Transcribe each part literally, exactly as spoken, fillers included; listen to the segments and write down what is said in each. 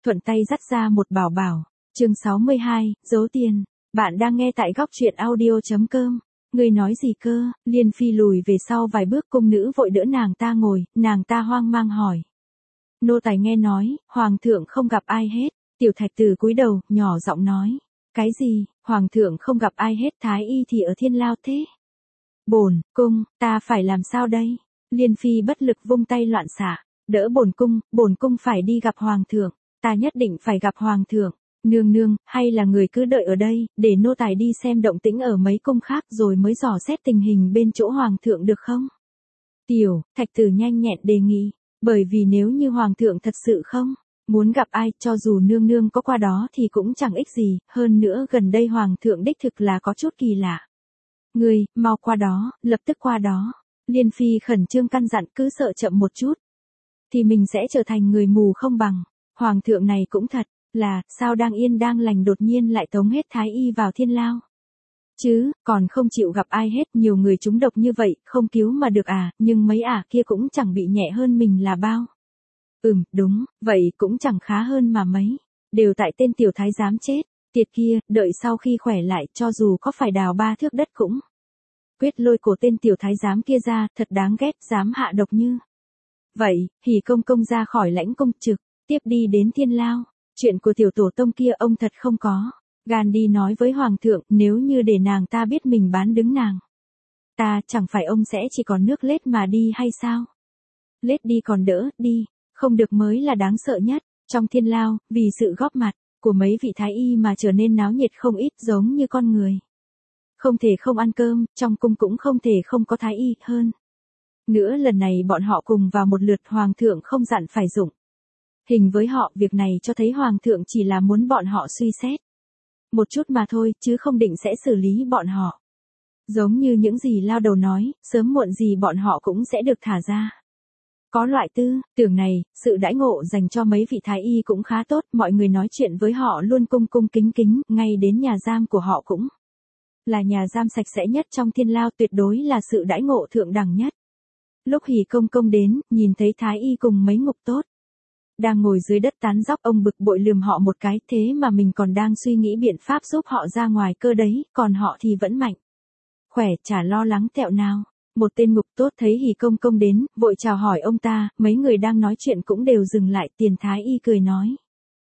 thuận tay dắt ra một bảo bảo. Chương sáu mươi hai, giấu tiền. Bạn đang nghe tại góc truyện audio chấm com. Ngươi nói gì cơ? Liên Phi lùi về sau vài bước, cung nữ vội đỡ nàng ta ngồi, nàng ta hoang mang hỏi. Nô tài nghe nói, hoàng thượng không gặp ai hết. Tiểu Thạch Tử cúi đầu, nhỏ giọng nói. Cái gì? Hoàng thượng không gặp ai hết, thái y thì ở Thiên Lao thế. Bổn cung, ta phải làm sao đây? Liên Phi bất lực vung tay loạn xạ. Đỡ bổn cung, bổn cung phải đi gặp hoàng thượng, ta nhất định phải gặp hoàng thượng. Nương nương, hay là người cứ đợi ở đây, để nô tài đi xem động tĩnh ở mấy cung khác rồi mới dò xét tình hình bên chỗ hoàng thượng được không? Tiểu Thạch Tử nhanh nhẹn đề nghị, bởi vì nếu như hoàng thượng thật sự không muốn gặp ai, cho dù nương nương có qua đó thì cũng chẳng ích gì, hơn nữa gần đây hoàng thượng đích thực là có chút kỳ lạ. Ngươi, mau qua đó, lập tức qua đó. Liên Phi khẩn trương căn dặn, cứ sợ chậm một chút thì mình sẽ trở thành người mù không bằng. Hoàng thượng này cũng thật là, sao đang yên đang lành đột nhiên lại tống hết thái y vào Thiên Lao. Chứ, còn không chịu gặp ai hết, nhiều người trúng độc như vậy, không cứu mà được à, nhưng mấy ả kia cũng chẳng bị nhẹ hơn mình là bao. Ừm, đúng, vậy cũng chẳng khá hơn mà mấy, đều tại tên tiểu thái giám chết, tiệt kia, đợi sau khi khỏe lại, cho dù có phải đào ba thước đất cũng quyết lôi cổ tên tiểu thái giám kia ra, thật đáng ghét, dám hạ độc như. Vậy, Hỉ công công ra khỏi lãnh cung trực, tiếp đi đến Thiên Lao. Chuyện của tiểu tổ tông kia ông thật không có gan đi nói với hoàng thượng, nếu như để nàng ta biết mình bán đứng nàng ta, chẳng phải ông sẽ chỉ còn nước lết mà đi hay sao? Lết đi còn đỡ, đi không được mới là đáng sợ nhất. Trong Thiên Lao, vì sự góp mặt của mấy vị thái y mà trở nên náo nhiệt không ít, giống như con người không thể không ăn cơm, trong cung cũng không thể không có thái y. Hơn nữa lần này bọn họ cùng vào một lượt, hoàng thượng không dặn phải dụng hình với họ, việc này cho thấy hoàng thượng chỉ là muốn bọn họ suy xét một chút mà thôi, chứ không định sẽ xử lý bọn họ. Giống như những gì Lao Đầu nói, sớm muộn gì bọn họ cũng sẽ được thả ra. Có loại tư tưởng này, sự đãi ngộ dành cho mấy vị thái y cũng khá tốt, mọi người nói chuyện với họ luôn cung cung kính kính, ngay đến nhà giam của họ cũng là nhà giam sạch sẽ nhất trong Thiên Lao, tuyệt đối là sự đãi ngộ thượng đẳng nhất. Lúc Hỉ công công đến, nhìn thấy thái y cùng mấy ngục tốt đang ngồi dưới đất tán dóc, ông bực bội lườm họ một cái, thế mà mình còn đang suy nghĩ biện pháp giúp họ ra ngoài cơ đấy, còn họ thì vẫn mạnh khỏe, chả lo lắng tẹo nào. Một tên ngục tốt thấy Hỉ công công đến, vội chào hỏi ông ta, mấy người đang nói chuyện cũng đều dừng lại. Tiền thái y cười nói,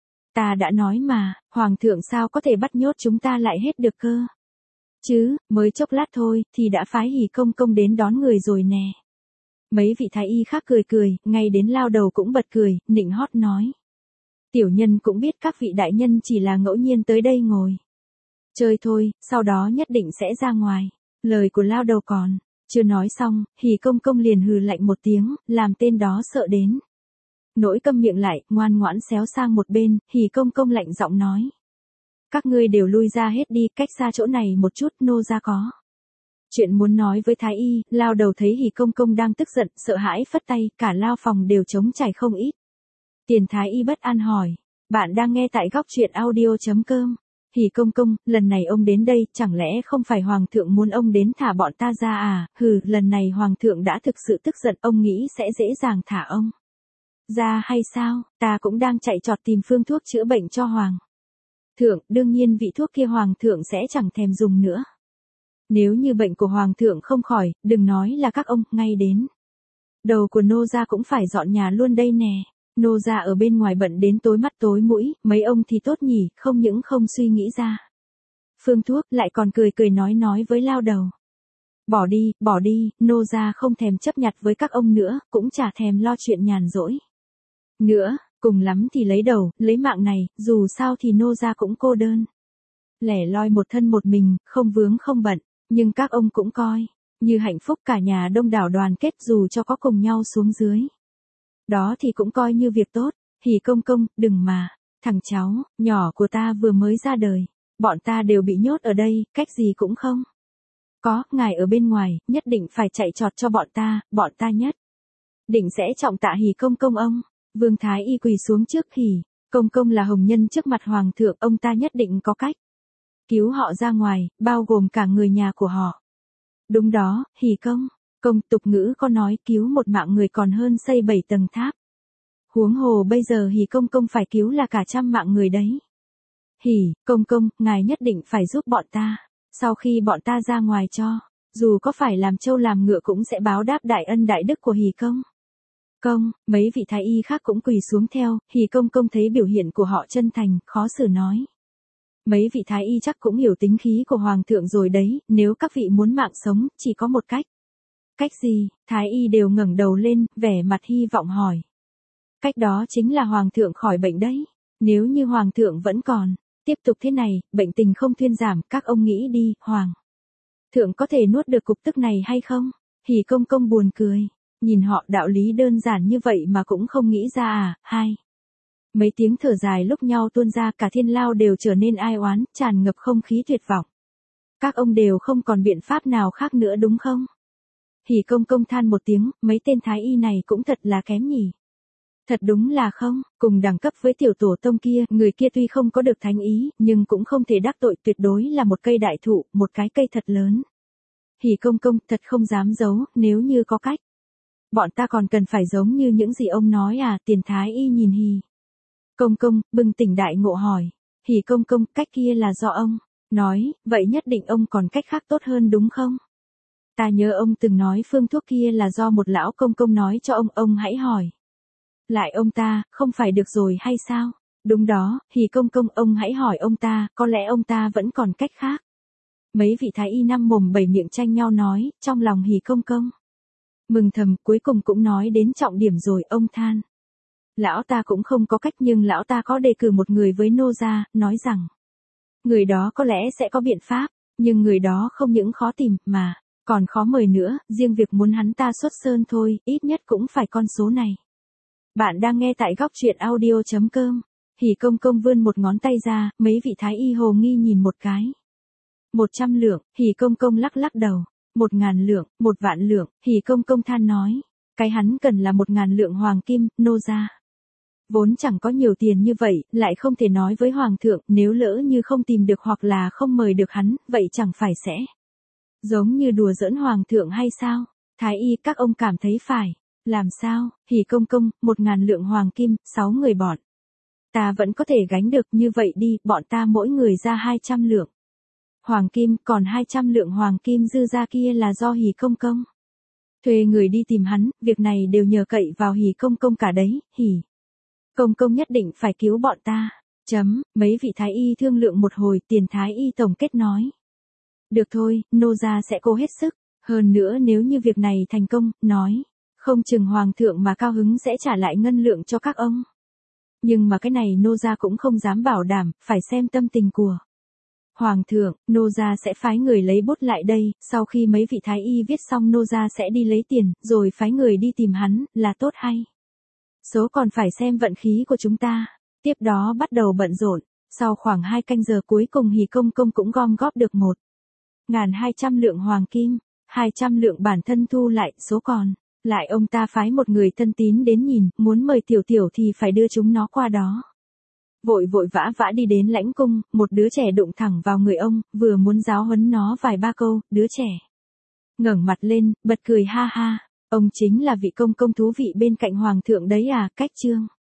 ta đã nói mà, hoàng thượng sao có thể bắt nhốt chúng ta lại hết được cơ chứ, mới chốc lát thôi thì đã phái Hỉ công công đến đón người rồi nè. Mấy vị thái y khác cười cười, ngay đến Lao Đầu cũng bật cười, nịnh hót nói. Tiểu nhân cũng biết các vị đại nhân chỉ là ngẫu nhiên tới đây ngồi chơi thôi, sau đó nhất định sẽ ra ngoài. Lời của Lao Đầu còn chưa nói xong, Hỉ công công liền hừ lạnh một tiếng, làm tên đó sợ đến nỗi câm miệng lại, ngoan ngoãn xéo sang một bên. Hỉ công công lạnh giọng nói. Các ngươi đều lui ra hết đi, cách xa chỗ này một chút, nô gia có chuyện muốn nói với thái y. Lao Đầu thấy Hỉ công công đang tức giận, sợ hãi phất tay, cả lao phòng đều trống trải không ít. Tiền thái y bất an hỏi, bạn đang nghe tại góc truyện audio chấm com. Hỉ công công, lần này ông đến đây, chẳng lẽ không phải hoàng thượng muốn ông đến thả bọn ta ra à? Hừ, lần này hoàng thượng đã thực sự tức giận, ông nghĩ sẽ dễ dàng thả ông ra hay sao? Ta cũng đang chạy trọt tìm phương thuốc chữa bệnh cho hoàng thượng, đương nhiên vị thuốc kia hoàng thượng sẽ chẳng thèm dùng nữa. Nếu như bệnh của hoàng thượng không khỏi, đừng nói là các ông, ngay đến đầu của nô gia cũng phải dọn nhà luôn đây nè. Nô gia ở bên ngoài bận đến tối mắt tối mũi, mấy ông thì tốt nhỉ, không những không suy nghĩ ra phương thuốc, lại còn cười cười nói nói với Lao Đầu. Bỏ đi, bỏ đi, nô gia không thèm chấp nhặt với các ông nữa, cũng chả thèm lo chuyện nhàn rỗi nữa, cùng lắm thì lấy đầu, lấy mạng này, dù sao thì nô gia cũng cô đơn lẻ loi một thân một mình, không vướng không bận, nhưng các ông cũng coi như hạnh phúc, cả nhà đông đảo đoàn kết, dù cho có cùng nhau xuống dưới đó thì cũng coi như việc tốt. Hỉ công công, đừng mà, thằng cháu nhỏ của ta vừa mới ra đời, bọn ta đều bị nhốt ở đây, cách gì cũng không có, ngài ở bên ngoài, nhất định phải chạy trọt cho bọn ta, bọn ta nhất định sẽ trọng tạ Hỉ công công ông. Vương thái y quỳ xuống trước Hỉ công công là hồng nhân trước mặt hoàng thượng, ông ta nhất định có cách cứu họ ra ngoài, bao gồm cả người nhà của họ. Đúng đó, Hỉ công công, tục ngữ có nói cứu một mạng người còn hơn xây bảy tầng tháp. Huống hồ bây giờ Hỉ công công phải cứu là cả trăm mạng người đấy. Hỉ, công công, ngài nhất định phải giúp bọn ta. Sau khi bọn ta ra ngoài cho, dù có phải làm trâu làm ngựa cũng sẽ báo đáp đại ân đại đức của Hỉ công. Công, mấy vị thái y khác cũng quỳ xuống theo, Hỉ công công thấy biểu hiện của họ chân thành, khó xử nói. Mấy vị thái y chắc cũng hiểu tính khí của hoàng thượng rồi đấy, nếu các vị muốn mạng sống, chỉ có một cách. Cách gì? Thái y đều ngẩng đầu lên, vẻ mặt hy vọng hỏi. Cách đó chính là hoàng thượng khỏi bệnh đấy. Nếu như hoàng thượng vẫn còn tiếp tục thế này, bệnh tình không thuyên giảm, các ông nghĩ đi, hoàng thượng có thể nuốt được cục tức này hay không? Hỉ công công buồn cười, nhìn họ đạo lý đơn giản như vậy mà cũng không nghĩ ra à, hai. Mấy tiếng thở dài lúc nhau tuôn ra, cả thiên lao đều trở nên ai oán, tràn ngập không khí tuyệt vọng. Các ông đều không còn biện pháp nào khác nữa đúng không? Hỉ công công than một tiếng, mấy tên thái y này cũng thật là kém nhỉ. Thật đúng là không, cùng đẳng cấp với tiểu tổ tông kia, người kia tuy không có được thánh ý, nhưng cũng không thể đắc tội, tuyệt đối là một cây đại thụ, một cái cây thật lớn. Hỉ công công, thật không dám giấu, nếu như có cách. Bọn ta còn cần phải giống như những gì ông nói à, tiền thái y nhìn Hỉ công công, bừng tỉnh đại ngộ hỏi. Hỉ công công, cách kia là do ông nói, vậy nhất định ông còn cách khác tốt hơn đúng không? Ta nhớ ông từng nói phương thuốc kia là do một lão công công nói cho ông, ông hãy hỏi. Lại ông ta, không phải được rồi hay sao? Đúng đó, Hỉ công công, ông hãy hỏi ông ta, có lẽ ông ta vẫn còn cách khác. Mấy vị thái y năm mồm bảy miệng tranh nhau nói, trong lòng Hỉ công công mừng thầm, cuối cùng cũng nói đến trọng điểm rồi, ông than. Lão ta cũng không có cách, nhưng lão ta có đề cử một người với nô gia, nói rằng người đó có lẽ sẽ có biện pháp, nhưng người đó không những khó tìm, mà còn khó mời nữa, riêng việc muốn hắn ta xuất sơn thôi, ít nhất cũng phải con số này. Bạn đang nghe tại góc truyện audio chấm com. Hỉ công công vươn một ngón tay ra, mấy vị thái y hồ nghi nhìn một cái. Một trăm lượng, Hỉ công công lắc lắc đầu. Một ngàn lượng, một vạn lượng, Hỉ công công than nói. Cái hắn cần là một ngàn lượng hoàng kim, nô gia vốn chẳng có nhiều tiền như vậy, lại không thể nói với hoàng thượng, nếu lỡ như không tìm được hoặc là không mời được hắn, vậy chẳng phải sẽ giống như đùa giỡn hoàng thượng hay sao? Thái y, các ông cảm thấy phải làm sao? Hỉ công công, một ngàn lượng hoàng kim, sáu người bọn ta vẫn có thể gánh được, như vậy đi, bọn ta mỗi người ra hai trăm lượng hoàng kim, còn hai trăm lượng hoàng kim dư ra kia là do Hỉ công công thuê người đi tìm hắn, việc này đều nhờ cậy vào Hỉ công công cả đấy. Hỉ công công nhất định phải cứu bọn ta. Chấm, mấy vị thái y thương lượng một hồi, tiền thái y tổng kết nói. Được thôi, nô gia sẽ cố hết sức. Hơn nữa nếu như việc này thành công, nói, không chừng hoàng thượng mà cao hứng sẽ trả lại ngân lượng cho các ông. Nhưng mà cái này nô gia cũng không dám bảo đảm, phải xem tâm tình của hoàng thượng. Nô gia sẽ phái người lấy bút lại đây, sau khi mấy vị thái y viết xong nô gia sẽ đi lấy tiền, rồi phái người đi tìm hắn, là tốt hay? Số còn phải xem vận khí của chúng ta. Tiếp đó bắt đầu bận rộn, sau khoảng hai canh giờ cuối cùng Hỉ công công cũng gom góp được một ngàn hai trăm lượng hoàng kim, hai trăm lượng bản thân thu lại, số còn lại ông ta phái một người thân tín đến nhìn, muốn mời tiểu tiểu thì phải đưa chúng nó qua đó. Vội vội vã vã đi đến lãnh cung, một đứa trẻ đụng thẳng vào người ông, vừa muốn giáo huấn nó vài ba câu, đứa trẻ ngẩng mặt lên, bật cười ha ha, ông chính là vị công công thú vị bên cạnh hoàng thượng đấy à, cách chương.